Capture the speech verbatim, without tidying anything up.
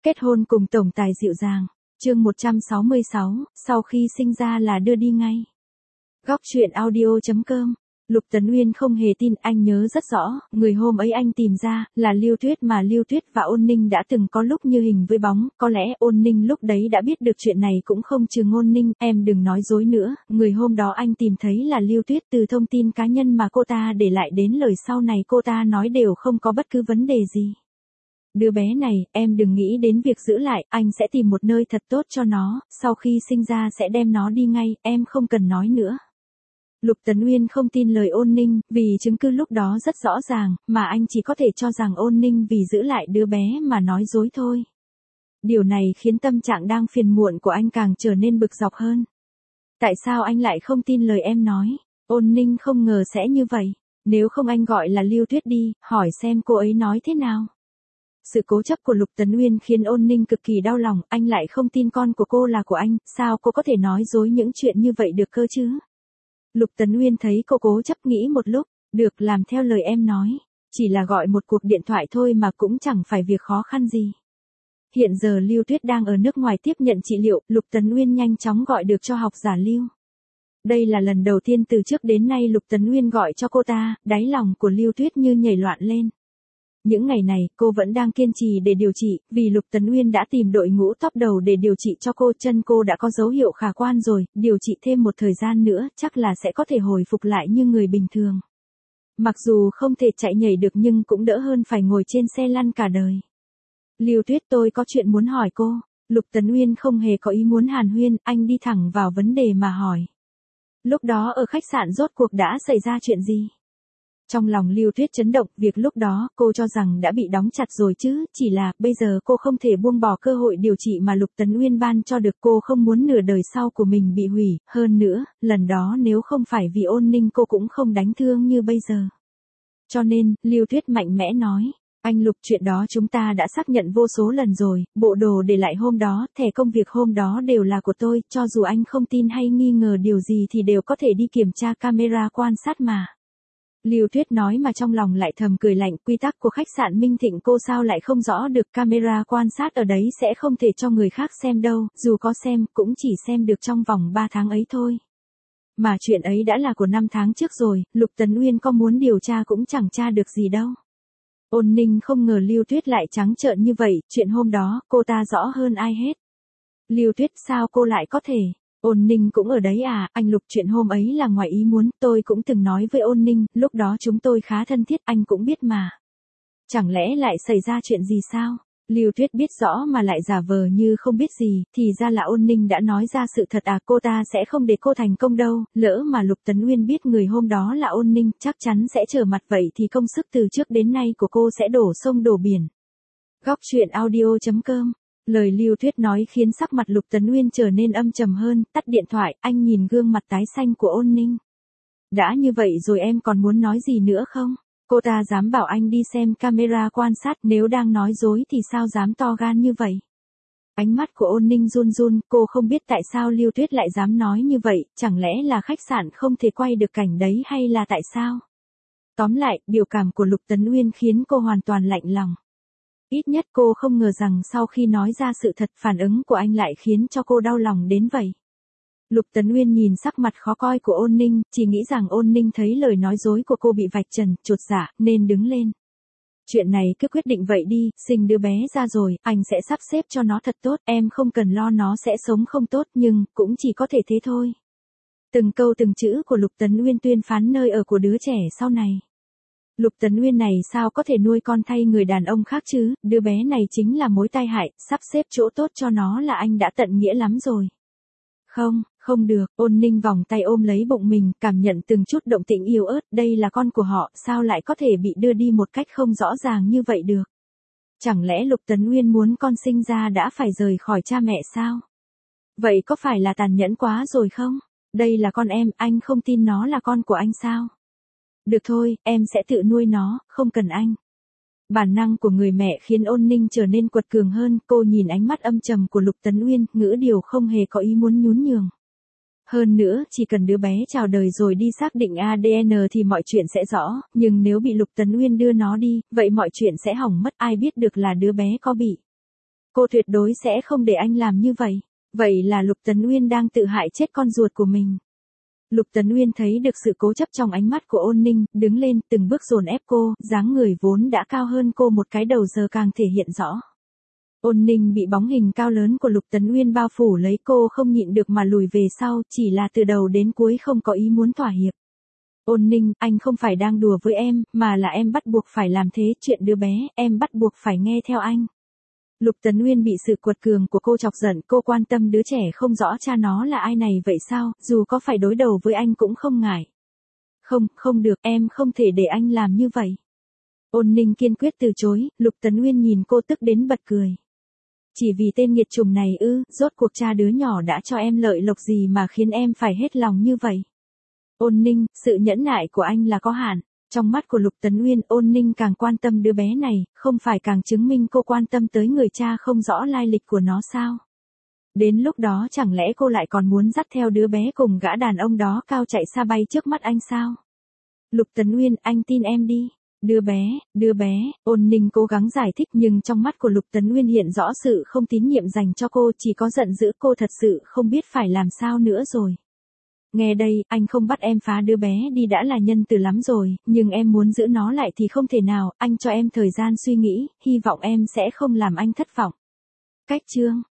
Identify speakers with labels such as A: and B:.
A: Kết hôn cùng tổng tài dịu dàng. Chương một trăm sáu mươi sáu, sau khi sinh ra là đưa đi ngay. Góc truyện audio chấm com. Lục Tấn Uyên không hề tin, anh nhớ rất rõ, người hôm ấy anh tìm ra, là Lưu Tuyết mà Lưu Tuyết và Ôn Ninh đã từng có lúc như hình với bóng, có lẽ Ôn Ninh lúc đấy đã biết được chuyện này cũng không chừng Ôn Ninh, em đừng nói dối nữa, người hôm đó anh tìm thấy là Lưu Tuyết, từ thông tin cá nhân mà cô ta để lại đến lời sau này cô ta nói đều không có bất cứ vấn đề gì. Đứa bé này, em đừng nghĩ đến việc giữ lại, anh sẽ tìm một nơi thật tốt cho nó, sau khi sinh ra sẽ đem nó đi ngay, em không cần nói nữa. Lục Tấn Uyên không tin lời Ôn Ninh, vì chứng cứ lúc đó rất rõ ràng, mà anh chỉ có thể cho rằng Ôn Ninh vì giữ lại đứa bé mà nói dối thôi. Điều này khiến tâm trạng đang phiền muộn của anh càng trở nên bực dọc hơn. Tại sao anh lại không tin lời em nói? Ôn Ninh không ngờ sẽ như vậy. Nếu không anh gọi là Lưu Tuyết đi, hỏi xem cô ấy nói thế nào. Sự cố chấp của Lục Tấn Uyên khiến Ôn Ninh cực kỳ đau lòng, anh lại không tin con của cô là của anh, sao cô có thể nói dối những chuyện như vậy được cơ chứ? Lục Tấn Uyên thấy cô cố chấp nghĩ một lúc, được, làm theo lời em nói, chỉ là gọi một cuộc điện thoại thôi mà cũng chẳng phải việc khó khăn gì. Hiện giờ Lưu Tuyết đang ở nước ngoài tiếp nhận trị liệu, Lục Tấn Uyên nhanh chóng gọi được cho học giả Lưu. Đây là lần đầu tiên từ trước đến nay Lục Tấn Uyên gọi cho cô ta, đáy lòng của Lưu Tuyết như nhảy loạn lên. Những ngày này, cô vẫn đang kiên trì để điều trị, vì Lục Tấn Uyên đã tìm đội ngũ top đầu để điều trị cho cô, chân cô đã có dấu hiệu khả quan rồi, điều trị thêm một thời gian nữa, chắc là sẽ có thể hồi phục lại như người bình thường. Mặc dù không thể chạy nhảy được nhưng cũng đỡ hơn phải ngồi trên xe lăn cả đời. Lưu Tuyết, tôi có chuyện muốn hỏi cô. Lục Tấn Uyên không hề có ý muốn hàn huyên, anh đi thẳng vào vấn đề mà hỏi. Lúc đó ở khách sạn rốt cuộc đã xảy ra chuyện gì? Trong lòng Lưu Tuyết chấn động, việc lúc đó cô cho rằng đã bị đóng chặt rồi chứ, chỉ là bây giờ cô không thể buông bỏ cơ hội điều trị mà Lục Tấn Uyên ban cho được, cô không muốn nửa đời sau của mình bị hủy, hơn nữa, lần đó nếu không phải vì Ôn Ninh cô cũng không đánh thương như bây giờ. Cho nên, Lưu Tuyết mạnh mẽ nói, anh Lục, chuyện đó chúng ta đã xác nhận vô số lần rồi, bộ đồ để lại hôm đó, thẻ công việc hôm đó đều là của tôi, cho dù anh không tin hay nghi ngờ điều gì thì đều có thể đi kiểm tra camera quan sát mà. Lưu Tuyết nói mà trong lòng lại thầm cười lạnh, quy tắc của khách sạn Minh Thịnh cô sao lại không rõ được, camera quan sát ở đấy sẽ không thể cho người khác xem đâu, dù có xem, cũng chỉ xem được trong vòng ba tháng ấy thôi. Mà chuyện ấy đã là của năm tháng trước rồi, Lục Tấn Uyên có muốn điều tra cũng chẳng tra được gì đâu. Ôn Ninh không ngờ Lưu Tuyết lại trắng trợn như vậy, chuyện hôm đó, cô ta rõ hơn ai hết. Lưu Tuyết, sao cô lại có thể? Ôn Ninh cũng ở đấy à, anh Lục, chuyện hôm ấy là ngoài ý muốn, tôi cũng từng nói với Ôn Ninh, lúc đó chúng tôi khá thân thiết, anh cũng biết mà. Chẳng lẽ lại xảy ra chuyện gì sao? Lưu Tuyết biết rõ mà lại giả vờ như không biết gì, thì ra là Ôn Ninh đã nói ra sự thật à, cô ta sẽ không để cô thành công đâu, lỡ mà Lục Tấn Uyên biết người hôm đó là Ôn Ninh, chắc chắn sẽ trở mặt, vậy thì công sức từ trước đến nay của cô sẽ đổ sông đổ biển. Góc truyện audio chấm com. Lời Lưu Tuyết nói khiến sắc mặt Lục Tấn Uyên trở nên âm trầm hơn, tắt điện thoại, anh nhìn gương mặt tái xanh của Ôn Ninh. Đã như vậy rồi em còn muốn nói gì nữa không? Cô ta dám bảo anh đi xem camera quan sát, nếu đang nói dối thì sao dám to gan như vậy? Ánh mắt của Ôn Ninh run run, cô không biết tại sao Lưu Tuyết lại dám nói như vậy, chẳng lẽ là khách sạn không thể quay được cảnh đấy hay là tại sao? Tóm lại, biểu cảm của Lục Tấn Uyên khiến cô hoàn toàn lạnh lòng. Ít nhất cô không ngờ rằng sau khi nói ra sự thật, phản ứng của anh lại khiến cho cô đau lòng đến vậy. Lục Tấn Uyên nhìn sắc mặt khó coi của Ôn Ninh, chỉ nghĩ rằng Ôn Ninh thấy lời nói dối của cô bị vạch trần, chột dạ, nên đứng lên. Chuyện này cứ quyết định vậy đi, sinh đứa bé ra rồi, anh sẽ sắp xếp cho nó thật tốt, em không cần lo nó sẽ sống không tốt, nhưng, cũng chỉ có thể thế thôi. Từng câu từng chữ của Lục Tấn Uyên tuyên phán nơi ở của đứa trẻ sau này. Lục Tấn Uyên này sao có thể nuôi con thay người đàn ông khác chứ, đứa bé này chính là mối tai hại, sắp xếp chỗ tốt cho nó là anh đã tận nghĩa lắm rồi. Không, không được, Ôn Ninh vòng tay ôm lấy bụng mình, cảm nhận từng chút động tĩnh yếu ớt, đây là con của họ, sao lại có thể bị đưa đi một cách không rõ ràng như vậy được? Chẳng lẽ Lục Tấn Uyên muốn con sinh ra đã phải rời khỏi cha mẹ sao? Vậy có phải là tàn nhẫn quá rồi không? Đây là con em, anh không tin nó là con của anh sao? Được thôi, em sẽ tự nuôi nó, không cần anh. Bản năng của người mẹ khiến Ôn Ninh trở nên quật cường hơn, cô nhìn ánh mắt âm trầm của Lục Tấn Uyên, ngữ điệu không hề có ý muốn nhún nhường. Hơn nữa, chỉ cần đứa bé chào đời rồi đi xác định a đê en thì mọi chuyện sẽ rõ, nhưng nếu bị Lục Tấn Uyên đưa nó đi, vậy mọi chuyện sẽ hỏng mất, ai biết được là đứa bé có bị Cô tuyệt đối sẽ không để anh làm như vậy. Vậy là Lục Tấn Uyên đang tự hại chết con ruột của mình. Lục Tấn Uyên thấy được sự cố chấp trong ánh mắt của Ôn Ninh, đứng lên, từng bước dồn ép cô, dáng người vốn đã cao hơn cô một cái đầu giờ càng thể hiện rõ. Ôn Ninh bị bóng hình cao lớn của Lục Tấn Uyên bao phủ lấy, cô không nhịn được mà lùi về sau, chỉ là từ đầu đến cuối không có ý muốn thỏa hiệp. Ôn Ninh, anh không phải đang đùa với em, mà là em bắt buộc phải làm thế, chuyện đứa bé, em bắt buộc phải nghe theo anh. Lục Tấn Uyên bị sự cuột cường của cô chọc giận, cô quan tâm đứa trẻ không rõ cha nó là ai này vậy sao, dù có phải đối đầu với anh cũng không ngại. Không, không được, em không thể để anh làm như vậy. Ôn Ninh kiên quyết từ chối, Lục Tấn Uyên nhìn cô tức đến bật cười. Chỉ vì tên nghiệt chủng này ư, rốt cuộc cha đứa nhỏ đã cho em lợi lộc gì mà khiến em phải hết lòng như vậy. Ôn Ninh, sự nhẫn nại của anh là có hạn. Trong mắt của Lục Tấn Uyên, Ôn Ninh càng quan tâm đứa bé này, không phải càng chứng minh cô quan tâm tới người cha không rõ lai lịch của nó sao? Đến lúc đó chẳng lẽ cô lại còn muốn dắt theo đứa bé cùng gã đàn ông đó cao chạy xa bay trước mắt anh sao? Lục Tấn Uyên, anh tin em đi. Đứa bé, đứa bé, Ôn Ninh cố gắng giải thích nhưng trong mắt của Lục Tấn Uyên hiện rõ sự không tín nhiệm dành cho cô, chỉ có giận dữ, cô thật sự không biết phải làm sao nữa rồi. Nghe đây, anh không bắt em phá đứa bé đi đã là nhân từ lắm rồi, nhưng em muốn giữ nó lại thì không thể nào, anh cho em thời gian suy nghĩ, hy vọng em sẽ không làm anh thất vọng. Cách chương